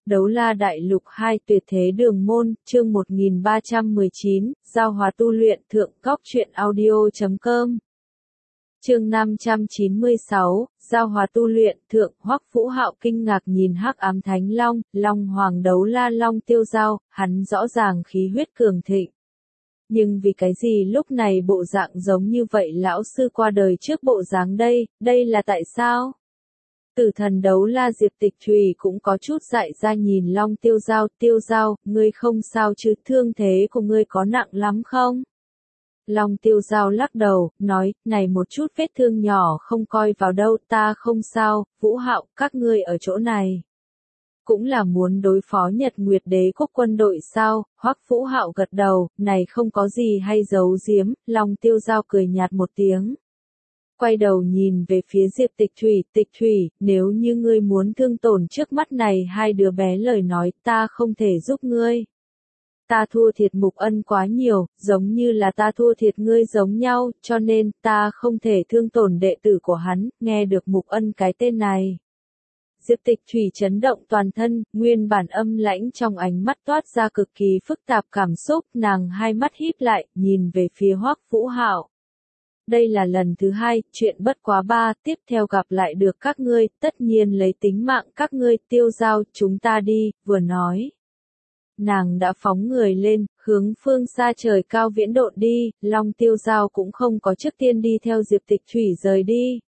Đấu La Đại Lục 2 Tuyệt Thế Đường Môn, chương 1319, Giao Hòa Tu Luyện Thượng Góc Truyện Audio.com. Chương 596, Giao Hòa Tu Luyện Thượng. Hoắc Vũ Hạo kinh ngạc nhìn Hắc Ám Thánh Long, Long Hoàng Đấu La Long Tiêu Giao, hắn rõ ràng khí huyết cường thịnh. Nhưng vì cái gì lúc này bộ dạng giống như vậy lão sư qua đời trước bộ dáng đây là tại sao? Tử thần Đấu La Diệp Tịch Trùy cũng có chút dại ra nhìn Long Tiêu Giao, ngươi không sao chứ, thương thế của ngươi có nặng lắm không? Long Tiêu Giao lắc đầu, nói, này một chút vết thương nhỏ không coi vào đâu, ta không sao. Vũ Hạo, các ngươi ở chỗ này cũng là muốn đối phó Nhật Nguyệt Đế quốc quân đội sao? Hoắc Vũ Hạo gật đầu, này không có gì hay giấu giếm. Long Tiêu Giao cười nhạt một tiếng, quay đầu nhìn về phía Diệp Tịch Trùy, nếu như ngươi muốn thương tổn trước mắt này hai đứa bé lời nói, ta không thể giúp ngươi. Ta thua thiệt Mục Ân quá nhiều, giống như là ta thua thiệt ngươi giống nhau, cho nên ta không thể thương tổn đệ tử của hắn. Nghe được Mục Ân cái tên này, Diệp Tịch Trùy chấn động toàn thân, nguyên bản âm lãnh trong ánh mắt toát ra cực kỳ phức tạp cảm xúc, nàng hai mắt híp lại, nhìn về phía Hoắc Vũ Hạo. Đây là lần thứ hai, chuyện bất quá ba, tiếp theo gặp lại được các ngươi, tất nhiên lấy tính mạng các ngươi. Tiêu Giao, chúng ta đi. Vừa nói, nàng đã phóng người lên, hướng phương xa trời cao viễn độn đi. Long Tiêu Giao cũng không có trước tiên đi theo Diệp Tịch Trùy rời đi,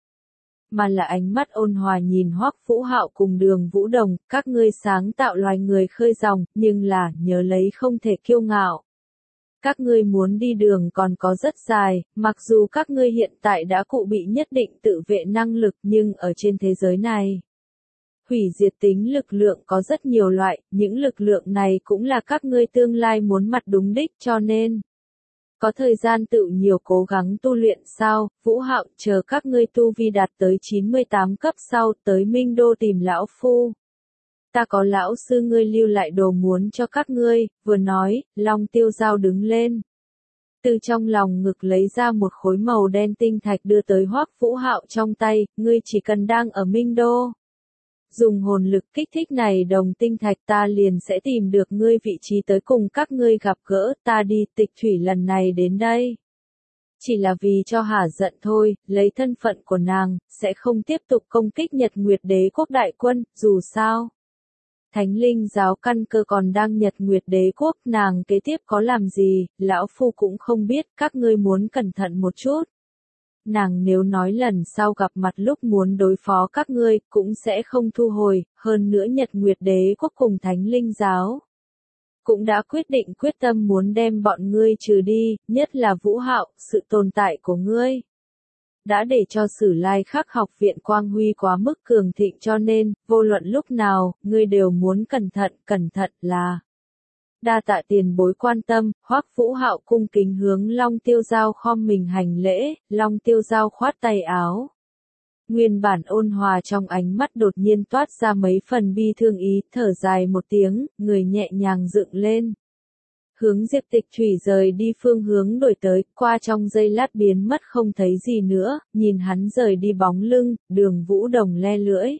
mà là ánh mắt ôn hòa nhìn Hoắc Vũ Hạo cùng Đường Vũ Đồng, các ngươi sáng tạo loài người khơi dòng, nhưng là, nhớ lấy không thể kiêu ngạo. Các ngươi muốn đi đường còn có rất dài, mặc dù các ngươi hiện tại đã cụ bị nhất định tự vệ năng lực, nhưng ở trên thế giới này, hủy diệt tính lực lượng có rất nhiều loại, những lực lượng này cũng là các ngươi tương lai muốn mặt đúng đích, cho nên có thời gian tự nhiều cố gắng tu luyện sao? Vũ Hạo, chờ các ngươi tu vi đạt tới 98 cấp sau, tới Minh Đô tìm lão phu. Ta có lão sư ngươi lưu lại đồ muốn cho các ngươi. Vừa nói, Long Tiêu Giao đứng lên, từ trong lòng ngực lấy ra một khối màu đen tinh thạch đưa tới Hoắc Vũ Hạo trong tay, ngươi chỉ cần đang ở Minh Đô, dùng hồn lực kích thích này đồng tinh thạch, ta liền sẽ tìm được ngươi vị trí tới cùng các ngươi gặp gỡ. Ta đi. Tịch Trùy lần này đến đây chỉ là vì cho hả giận thôi, lấy thân phận của nàng, sẽ không tiếp tục công kích Nhật Nguyệt Đế quốc đại quân, dù sao Thánh Linh giáo căn cơ còn đang Nhật Nguyệt Đế quốc, nàng kế tiếp có làm gì, lão phu cũng không biết, các ngươi muốn cẩn thận một chút. Nàng nếu nói lần sau gặp mặt lúc muốn đối phó các ngươi, cũng sẽ không thu hồi. Hơn nữa Nhật Nguyệt Đế quốc cùng Thánh Linh giáo cũng đã quyết tâm muốn đem bọn ngươi trừ đi, nhất là Vũ Hạo, sự tồn tại của ngươi đã để cho Sử Lai Khắc học viện quang huy quá mức cường thịnh, cho nên, vô luận lúc nào, ngươi đều muốn cẩn thận là. Đa tạ tiền bối quan tâm. Hoắc Vũ Hạo cung kính hướng Long Tiêu Giao khom mình hành lễ. Long Tiêu Giao khoát tay áo, nguyên bản ôn hòa trong ánh mắt đột nhiên toát ra mấy phần bi thương ý, thở dài một tiếng, người nhẹ nhàng dựng lên, hướng Diệp Tịch Trùy rời đi phương hướng đổi tới, qua trong giây lát biến mất không thấy gì nữa. Nhìn hắn rời đi bóng lưng, Đường Vũ Đồng le lưỡi,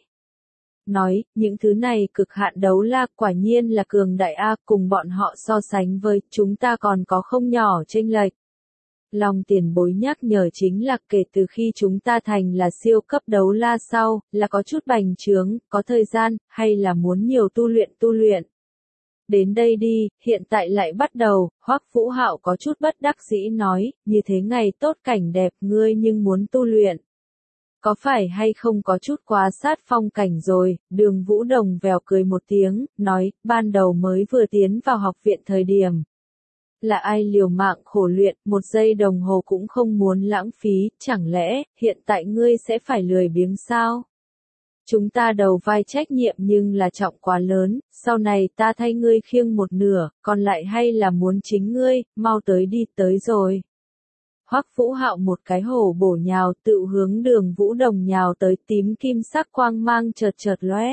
nói, những thứ này cực hạn đấu la quả nhiên là cường đại a, cùng bọn họ so sánh với chúng ta còn có không nhỏ chênh lệch. Long tiền bối nhắc nhở chính là kể từ khi chúng ta thành là siêu cấp đấu la sau, là có chút bành trướng, có thời gian, hay là muốn nhiều tu luyện. Đến đây đi, hiện tại lại bắt đầu. Hoắc Vũ Hạo có chút bất đắc dĩ nói, như thế ngày tốt cảnh đẹp, ngươi nhưng muốn tu luyện, có phải hay không có chút quá sát phong cảnh rồi? Đường Vũ Đồng vèo cười một tiếng, nói, ban đầu mới vừa tiến vào học viện thời điểm, là ai liều mạng khổ luyện, một giây đồng hồ cũng không muốn lãng phí, chẳng lẽ, hiện tại ngươi sẽ phải lười biếng sao? Chúng ta đầu vai trách nhiệm nhưng là trọng quá lớn, sau này ta thay ngươi khiêng một nửa, còn lại hay là muốn chính ngươi, mau tới đi, tới rồi. Hoắc Vũ Hạo một cái hổ bổ nhào, tự hướng Đường Vũ Đồng nhào tới, tím kim sắc quang mang chợt lóe.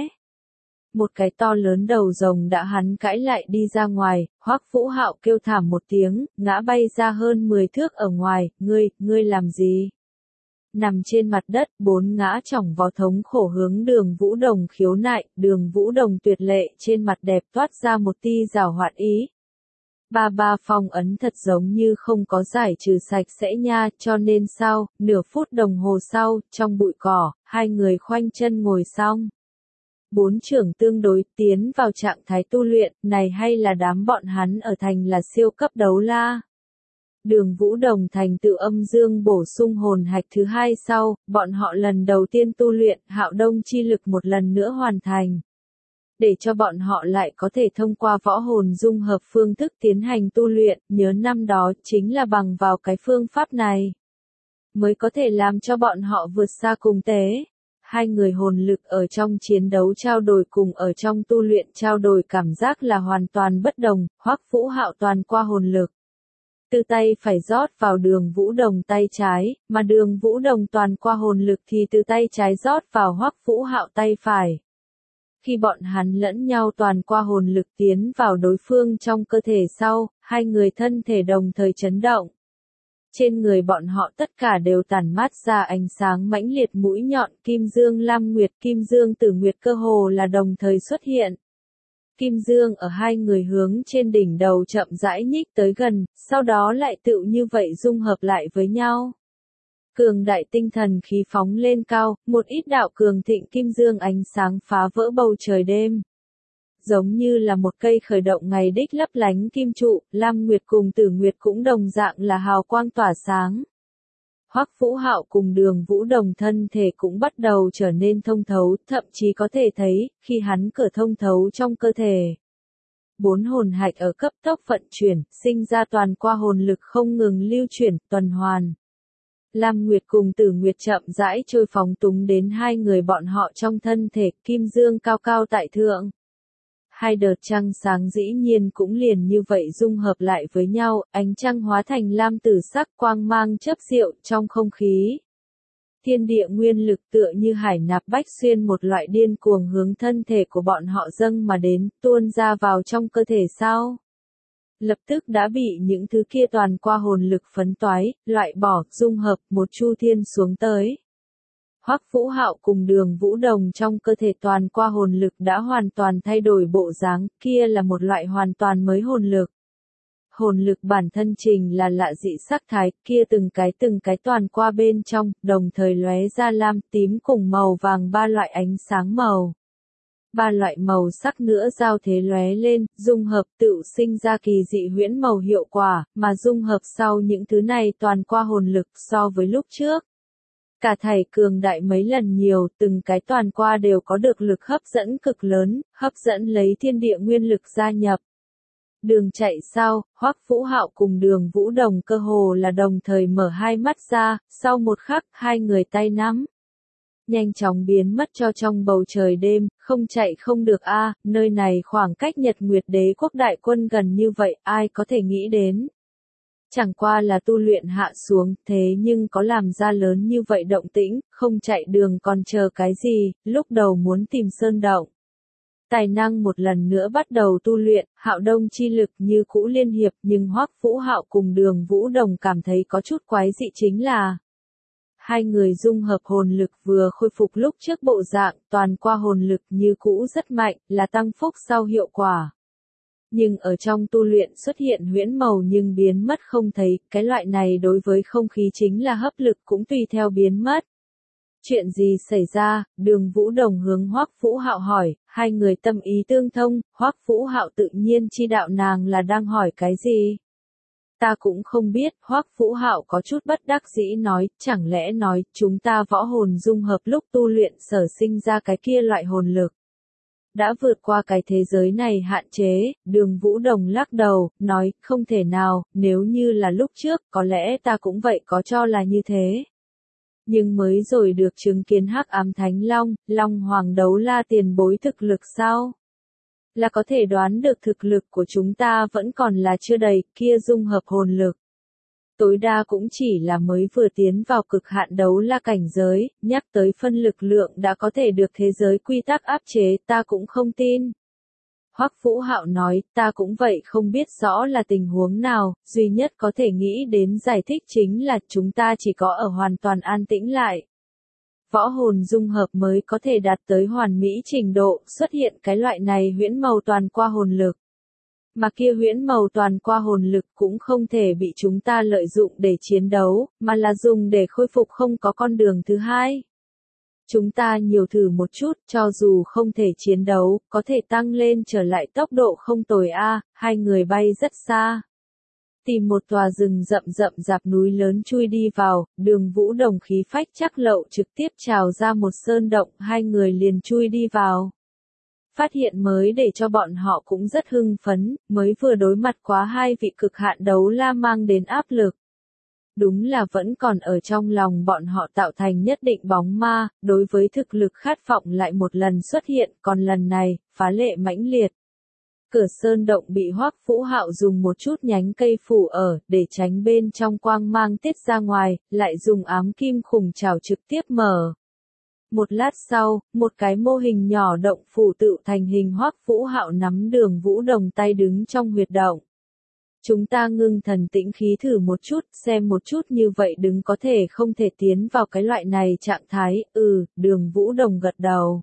Một cái to lớn đầu rồng đã hắn cãi lại đi ra ngoài. Hoắc Vũ Hạo kêu thảm một tiếng, ngã bay ra hơn 10 thước ở ngoài. Ngươi làm gì? Nằm trên mặt đất, bốn ngã chỏng vó thống khổ hướng Đường Vũ Đồng khiếu nại, Đường Vũ Đồng tuyệt lệ trên mặt đẹp toát ra một tia giảo hoạt ý. Ba phong ấn thật giống như không có giải trừ sạch sẽ nha, cho nên sao, nửa phút đồng hồ sau, trong bụi cỏ, hai người khoanh chân ngồi xong. Bốn trưởng tương đối tiến vào trạng thái tu luyện, này hay là đám bọn hắn ở thành là siêu cấp đấu la. Đường Vũ Đồng thành tựu âm dương bổ sung hồn hạch thứ hai sau, bọn họ lần đầu tiên tu luyện, hạo đông chi lực một lần nữa hoàn thành. Để cho bọn họ lại có thể thông qua võ hồn dung hợp phương thức tiến hành tu luyện, nhớ năm đó chính là bằng vào cái phương pháp này, mới có thể làm cho bọn họ vượt xa cùng tế. Hai người hồn lực ở trong chiến đấu trao đổi cùng ở trong tu luyện trao đổi cảm giác là hoàn toàn bất đồng, Hoắc Vũ Hạo toàn qua hồn lực. Từ tay phải rót vào Đường Vũ Đồng tay trái, mà Đường Vũ Đồng toàn qua hồn lực thì từ tay trái rót vào Hoắc Vũ Hạo tay phải. Khi bọn hắn lẫn nhau toàn qua hồn lực tiến vào đối phương trong cơ thể sau, hai người thân thể đồng thời chấn động. Trên người bọn họ tất cả đều tản mát ra ánh sáng mãnh liệt mũi nhọn, Kim Dương Lam Nguyệt, Kim Dương Tử Nguyệt cơ hồ là đồng thời xuất hiện. Kim Dương ở hai người hướng trên đỉnh đầu chậm rãi nhích tới gần, sau đó lại tựu như vậy dung hợp lại với nhau. Cường đại tinh thần khí phóng lên cao, một ít đạo cường thịnh kim dương ánh sáng phá vỡ bầu trời đêm. Giống như là một cây khởi động ngày đích lấp lánh kim trụ, Lam Nguyệt cùng Tử Nguyệt cũng đồng dạng là hào quang tỏa sáng. Hoắc Vũ Hạo cùng Đường Vũ Đồng thân thể cũng bắt đầu trở nên thông thấu, thậm chí có thể thấy, khi hắn cởi thông thấu trong cơ thể. Bốn hồn hạch ở cấp tốc vận chuyển, sinh ra toàn qua hồn lực không ngừng lưu chuyển, tuần hoàn. Lam Nguyệt cùng Tử Nguyệt chậm rãi trôi phóng túng đến hai người bọn họ trong thân thể, kim dương cao cao tại thượng. Hai đợt trăng sáng dĩ nhiên cũng liền như vậy dung hợp lại với nhau, ánh trăng hóa thành lam tử sắc quang mang chớp diệu trong không khí. Thiên địa nguyên lực tựa như hải nạp bách xuyên một loại điên cuồng hướng thân thể của bọn họ dâng mà đến, tuôn ra vào trong cơ thể sau. Lập tức đã bị những thứ kia toàn qua hồn lực phấn toái, loại bỏ, dung hợp, một chu thiên xuống tới. Hoắc Vũ Hạo cùng Đường Vũ Đồng trong cơ thể toàn qua hồn lực đã hoàn toàn thay đổi bộ dáng, kia là một loại hoàn toàn mới hồn lực. Hồn lực bản thân trình là lạ dị sắc thái, kia từng cái toàn qua bên trong, đồng thời lóe ra lam, tím cùng màu vàng ba loại ánh sáng màu. Ba loại màu sắc nữa giao thế lóe lên, dung hợp tự sinh ra kỳ dị huyễn màu hiệu quả, mà dung hợp sau những thứ này toàn qua hồn lực so với lúc trước. Cả thảy cường đại mấy lần nhiều, từng cái toàn qua đều có được lực hấp dẫn cực lớn, hấp dẫn lấy thiên địa nguyên lực gia nhập. Đường chạy sau, Hoắc Vũ Hạo cùng Đường Vũ Đồng cơ hồ là đồng thời mở hai mắt ra, sau một khắc hai người tay nắm. Nhanh chóng biến mất cho trong bầu trời đêm, không chạy không được a, nơi này khoảng cách Nhật Nguyệt Đế quốc đại quân gần như vậy, ai có thể nghĩ đến. Chẳng qua là tu luyện hạ xuống, thế nhưng có làm ra lớn như vậy động tĩnh, không chạy đường còn chờ cái gì, lúc đầu muốn tìm sơn động. Tài năng một lần nữa bắt đầu tu luyện, Hạo Đông chi lực như cũ liên hiệp, nhưng Hoắc Vũ Hạo cùng Đường Vũ Đồng cảm thấy có chút quái dị chính là hai người dung hợp hồn lực vừa khôi phục lúc trước bộ dạng, toàn qua hồn lực như cũ rất mạnh, là tăng phúc sau hiệu quả. Nhưng ở trong tu luyện xuất hiện huyễn màu nhưng biến mất không thấy, cái loại này đối với không khí chính là hấp lực cũng tùy theo biến mất. Chuyện gì xảy ra? Đường Vũ Đồng hướng Hoắc Vũ Hạo hỏi, hai người tâm ý tương thông, Hoắc Vũ Hạo tự nhiên chi đạo nàng là đang hỏi cái gì? Ta cũng không biết, Hoắc Vũ Hạo có chút bất đắc dĩ nói, chẳng lẽ nói, chúng ta võ hồn dung hợp lúc tu luyện sở sinh ra cái kia loại hồn lực. Đã vượt qua cái thế giới này hạn chế, Đường Vũ Đồng lắc đầu, nói, không thể nào, nếu như là lúc trước, có lẽ ta cũng vậy có cho là như thế. Nhưng mới rồi được chứng kiến Hắc Ám Thánh Long, Long Hoàng đấu la tiền bối thực lực sao? Là có thể đoán được thực lực của chúng ta vẫn còn là chưa đầy, kia dung hợp hồn lực. Tối đa cũng chỉ là mới vừa tiến vào cực hạn đấu la cảnh giới, nhắc tới phân lực lượng đã có thể được thế giới quy tắc áp chế, ta cũng không tin. Hoắc Vũ Hạo nói, ta cũng vậy, không biết rõ là tình huống nào, duy nhất có thể nghĩ đến giải thích chính là chúng ta chỉ có ở hoàn toàn an tĩnh lại. Võ hồn dung hợp mới có thể đạt tới hoàn mỹ trình độ, xuất hiện cái loại này huyễn màu toàn qua hồn lực. Mà kia huyễn màu toàn qua hồn lực cũng không thể bị chúng ta lợi dụng để chiến đấu, mà là dùng để khôi phục, không có con đường thứ hai. Chúng ta nhiều thử một chút, cho dù không thể chiến đấu, có thể tăng lên trở lại tốc độ không tồi a. Hai người bay rất xa. Tìm một tòa rừng rậm rậm rạp núi lớn chui đi vào, Đường Vũ Đồng khí phách chắc lậu trực tiếp trào ra một sơn động, hai người liền chui đi vào. Phát hiện mới để cho bọn họ cũng rất hưng phấn, mới vừa đối mặt quá hai vị cực hạn đấu la mang đến áp lực. Đúng là vẫn còn ở trong lòng bọn họ tạo thành nhất định bóng ma, đối với thực lực khát vọng lại một lần xuất hiện, còn lần này, phá lệ mãnh liệt. Cửa sơn động bị Hoắc Vũ Hạo dùng một chút nhánh cây phủ ở, để tránh bên trong quang mang tiết ra ngoài, lại dùng ám kim khủng trảo trực tiếp mở. Một lát sau, một cái mô hình nhỏ động phủ tự thành hình, Hoắc Vũ Hạo nắm Đường Vũ Đồng tay đứng trong huyệt động. Chúng ta ngưng thần tĩnh khí thử một chút, xem một chút như vậy đứng có thể không thể tiến vào cái loại này trạng thái, Đường Vũ Đồng gật đầu.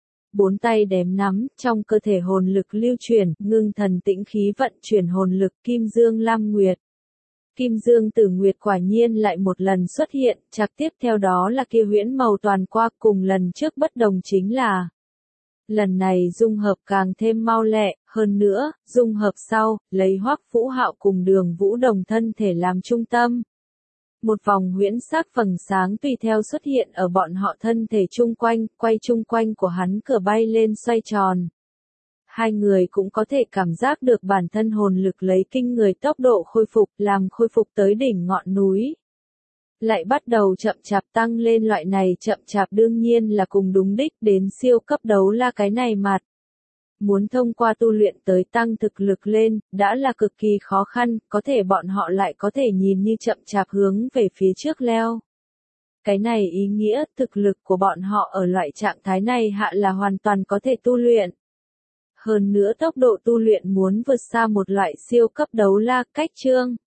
Bốn tay đếm nắm, trong cơ thể hồn lực lưu chuyển, ngưng thần tĩnh khí vận chuyển hồn lực Kim Dương Lam Nguyệt. Kim Dương Tử Nguyệt quả nhiên lại một lần xuất hiện, chắc tiếp theo đó là kia huyễn màu toàn qua, cùng lần trước bất đồng chính là lần này dung hợp càng thêm mau lẹ, hơn nữa, dung hợp sau, lấy Hoắc Vũ Hạo cùng Đường Vũ Đồng thân thể làm trung tâm. Một vòng huyễn sắc vầng sáng tùy theo xuất hiện ở bọn họ thân thể chung quanh, quay chung quanh của hắn cửa bay lên xoay tròn. Hai người cũng có thể cảm giác được bản thân hồn lực lấy kinh người tốc độ khôi phục, làm khôi phục tới đỉnh ngọn núi. Lại bắt đầu chậm chạp tăng lên, loại này chậm chạp đương nhiên là cùng đúng đích đến siêu cấp đấu la cái này mặt. Muốn thông qua tu luyện tới tăng thực lực lên, đã là cực kỳ khó khăn, có thể bọn họ lại có thể nhìn như chậm chạp hướng về phía trước leo. Cái này ý nghĩa thực lực của bọn họ ở loại trạng thái này hạ là hoàn toàn có thể tu luyện. Hơn nữa tốc độ tu luyện muốn vượt xa một loại siêu cấp đấu la, cách chương.